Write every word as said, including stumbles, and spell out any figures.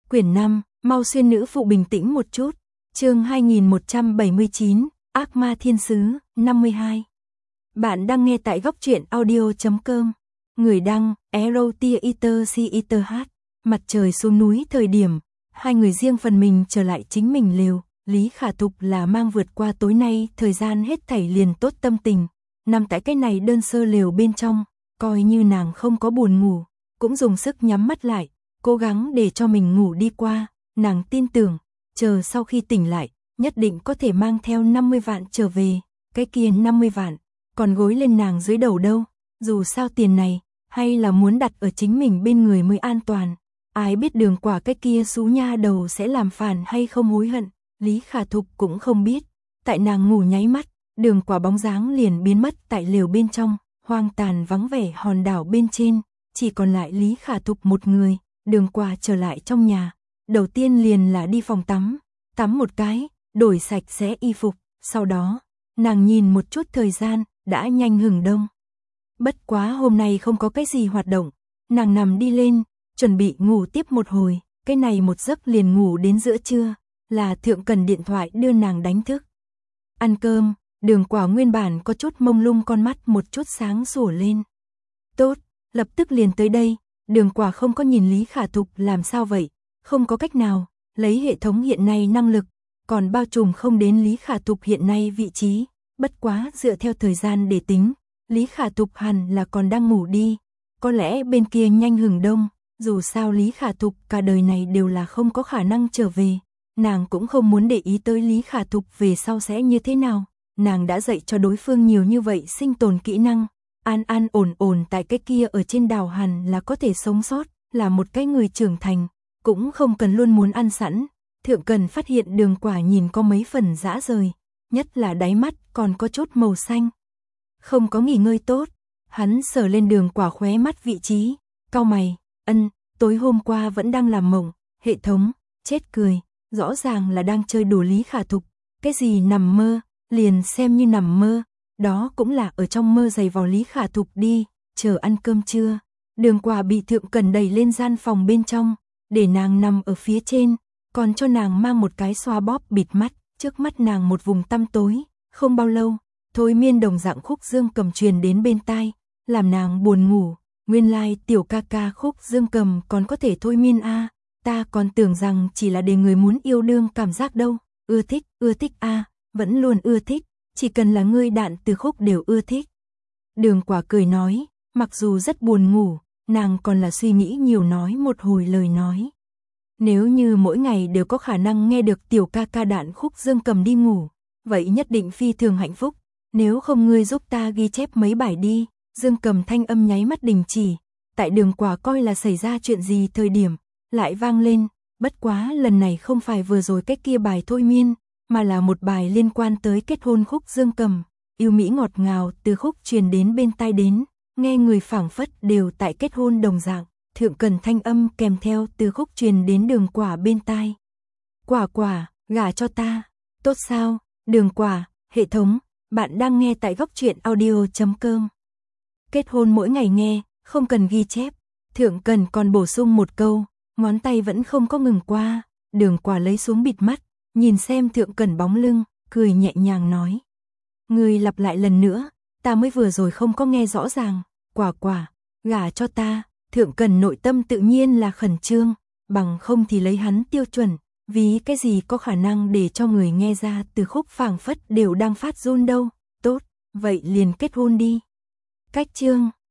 Quyển năm, mau xuyên nữ phụ bình tĩnh một chút. Chương hai nghìn một trăm bảy mươi chín, Ác ma thiên sứ, năm mươi hai. Bạn đang nghe tại góc truyện audio chấm com. Người đăng, Erotia C I T H. Mặt trời xuống núi thời điểm, hai người riêng phần mình trở lại chính mình lều. Lý Khả Thục là mang vượt qua tối nay, thời gian hết thảy liền tốt tâm tình. Nằm tại cái này đơn sơ lều bên trong, coi như nàng không có buồn ngủ, cũng dùng sức nhắm mắt lại, cố gắng để cho mình ngủ đi qua. Nàng tin tưởng, chờ sau khi tỉnh lại, nhất định có thể mang theo năm mươi vạn trở về. Cái kia năm mươi vạn, còn gối lên nàng dưới đầu đâu. Dù sao tiền này, hay là muốn đặt ở chính mình bên người mới an toàn. Ai biết Đường Quả cái kia xú nha đầu sẽ làm phản hay không hối hận. Lý Khả Thục cũng không biết. Tại nàng ngủ nháy mắt, Đường Quả bóng dáng liền biến mất tại lều bên trong. Hoang tàn vắng vẻ hòn đảo bên trên, chỉ còn lại Lý Khả Thục một người. Đường Quả trở lại trong nhà, đầu tiên liền là đi phòng tắm, tắm một cái, đổi sạch sẽ y phục. Sau đó, nàng nhìn một chút thời gian, đã nhanh hừng đông. Bất quá hôm nay không có cái gì hoạt động, nàng nằm đi lên, chuẩn bị ngủ tiếp một hồi. Cái này một giấc liền ngủ đến giữa trưa, là Thượng Cần điện thoại đưa nàng đánh thức. Ăn cơm. Đường Quả nguyên bản có chút mông lung con mắt một chút sáng sủa lên. Tốt, lập tức liền tới đây. Đường Quả không có nhìn Lý Khả Thục làm sao vậy, không có cách nào, lấy hệ thống hiện nay năng lực, còn bao trùm không đến Lý Khả Thục hiện nay vị trí. Bất quá dựa theo thời gian để tính, Lý Khả Thục hẳn là còn đang ngủ đi, có lẽ bên kia nhanh hừng đông. Dù sao Lý Khả Thục cả đời này đều là không có khả năng trở về, nàng cũng không muốn để ý tới Lý Khả Thục về sau sẽ như thế nào. Nàng đã dạy cho đối phương nhiều như vậy sinh tồn kỹ năng, an an ổn ổn tại cái kia ở trên đảo hẳn là có thể sống sót, là một cái người trưởng thành, cũng không cần luôn muốn ăn sẵn. Thượng Cần phát hiện Đường Quả nhìn có mấy phần dã rời, nhất là đáy mắt còn có chút màu xanh. Không có nghỉ ngơi tốt, hắn sờ lên Đường Quả khóe mắt vị trí, cau mày, ân, tối hôm qua vẫn đang làm mộng, hệ thống, chết cười, rõ ràng là đang chơi đùa Lý Khả Thục, cái gì nằm mơ. Liền xem như nằm mơ, đó cũng là ở trong mơ giày vò Lý Khả Thục đi. Chờ ăn cơm trưa, Đường Quả bị Thượng Cần đẩy lên gian phòng bên trong, để nàng nằm ở phía trên, còn cho nàng mang một cái xoa bóp bịt mắt. Trước mắt nàng một vùng tăm tối, không bao lâu, thôi miên đồng dạng khúc dương cầm truyền đến bên tai, làm nàng buồn ngủ. Nguyên lai like, tiểu ca ca khúc dương cầm còn có thể thôi miên a, à, ta còn tưởng rằng chỉ là để người muốn yêu đương cảm giác đâu. Ưa thích, ưa thích a. À. Vẫn luôn ưa thích, chỉ cần là ngươi đạn từ khúc đều ưa thích. Đường Quả cười nói, mặc dù rất buồn ngủ, nàng còn là suy nghĩ nhiều nói một hồi lời nói. Nếu như mỗi ngày đều có khả năng nghe được tiểu ca ca đạn khúc dương cầm đi ngủ, vậy nhất định phi thường hạnh phúc. Nếu không ngươi giúp ta ghi chép mấy bài đi. Dương cầm thanh âm nháy mắt đình chỉ, tại Đường Quả coi là xảy ra chuyện gì thời điểm, lại vang lên. Bất quá lần này không phải vừa rồi cái kia bài thôi miên, mà là một bài liên quan tới kết hôn khúc dương cầm, yêu mỹ ngọt ngào từ khúc truyền đến bên tai đến, nghe người phảng phất đều tại kết hôn đồng dạng. Thượng Cần thanh âm kèm theo từ khúc truyền đến Đường Quả bên tai. Quả Quả, gả cho ta, tốt sao? Đường Quả, hệ thống, bạn đang nghe tại góc truyện audio chấm com. Kết hôn mỗi ngày nghe, không cần ghi chép. Thượng Cần còn bổ sung một câu, ngón tay vẫn không có ngừng qua. Đường Quả lấy xuống bịt mắt, nhìn xem Thượng Cần bóng lưng, cười nhẹ nhàng nói. Ngươi lặp lại lần nữa, ta mới vừa rồi không có nghe rõ ràng. Quả Quả, gả cho ta. Thượng Cần nội tâm tự nhiên là khẩn trương, bằng không thì lấy hắn tiêu chuẩn, vì cái gì có khả năng để cho người nghe ra từ khúc phảng phất đều đang phát run đâu. Tốt, vậy liền kết hôn đi. Cách chương